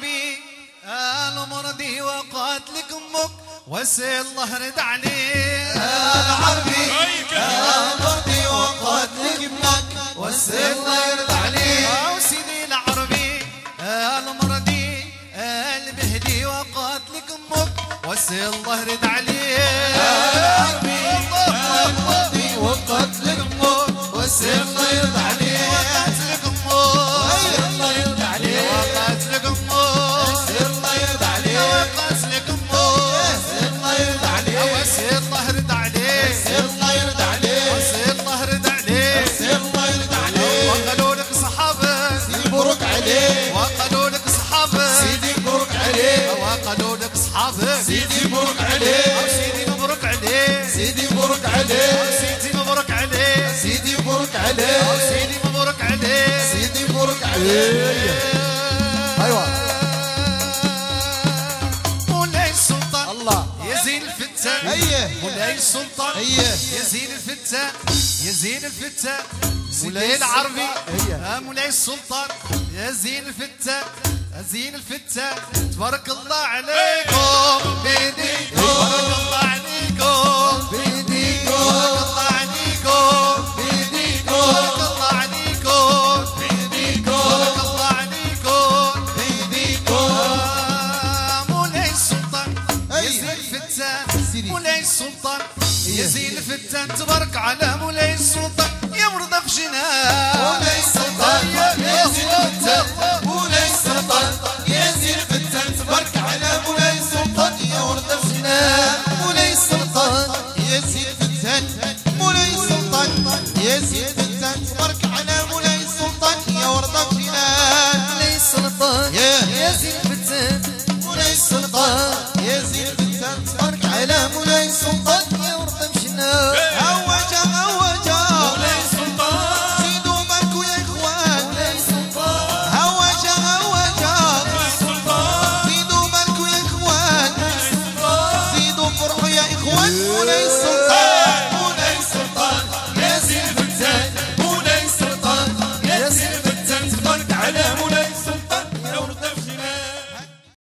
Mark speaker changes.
Speaker 1: العربي المرضي وقاتلك امك وسيل الله رد عليه.
Speaker 2: العربي المرضي وقاتلك امك وسيل الله يرد عليه.
Speaker 1: وسيدي العربي المرضي المهدي وقاتلك امك وسيل الله رد عليه.
Speaker 2: العربي المرضي وقاتلك امك وسيل الله يرد عليه.
Speaker 1: وقاتلك امك
Speaker 2: الله يرد عليه.
Speaker 1: وقاتلك امك
Speaker 2: وسيل الله يرد عليه.
Speaker 1: وقاتلك امك
Speaker 2: وسيل الله يرد عليه.
Speaker 1: وسيل الله رد عليه.
Speaker 2: وسيل الله يرد عليه.
Speaker 1: وسيل الله رد عليه.
Speaker 2: وسيل الله يرد عليه.
Speaker 1: وقالوا لك صحابه
Speaker 2: سيدي مبروك عليه.
Speaker 1: وقالوا لك صحابه
Speaker 2: سيدي مبروك عليه.
Speaker 1: وقالوا لك صحابه
Speaker 2: سيدي مبروك عليه.
Speaker 1: سيدي مبروك عليه.
Speaker 2: سيدي مبروك عليه.
Speaker 1: سيدي مبروك عليه.
Speaker 2: سيدي مبروك عليه.
Speaker 1: سيدي مبروك عليه.
Speaker 2: سيدي مبروك عليه. ايوه
Speaker 1: مولاي السلطان
Speaker 2: الله
Speaker 1: يزين الفتان.
Speaker 2: ايه
Speaker 1: مولاي السلطان
Speaker 2: ايه
Speaker 1: يزين الفتان. يزين الفتان
Speaker 2: مولاي
Speaker 1: مولاي العربي
Speaker 2: السلطان.
Speaker 1: مولاي السلطان يزين الفتان. زين الفتان تبارك الله عليكم بيديكم. تبارك الله عليكم
Speaker 2: بيديكم.
Speaker 1: تبارك الله عليكم
Speaker 2: بيديكم.
Speaker 1: تبارك الله عليكم
Speaker 2: بيديكم.
Speaker 1: تبارك الله عليكم.
Speaker 2: بيديكم.
Speaker 1: مولاي السلطان
Speaker 2: أي.
Speaker 1: يزين الفتان.
Speaker 2: سيدي.
Speaker 1: مولاي السلطان يزين الفتان تبارك على مولاي السلطان يا مرضى في جنان.
Speaker 2: مولاي السلطان يزين الفتان. مولاي السلطان يزين الفتان تبارك على مولاي السلطان يا ورده في جنان. مولاي السلطان يزين الفتان. مولاي السلطان يزين الفتان تبارك على مولاي السلطان يا ورده في جنان.
Speaker 1: مولاي السلطان
Speaker 2: يا
Speaker 1: يزين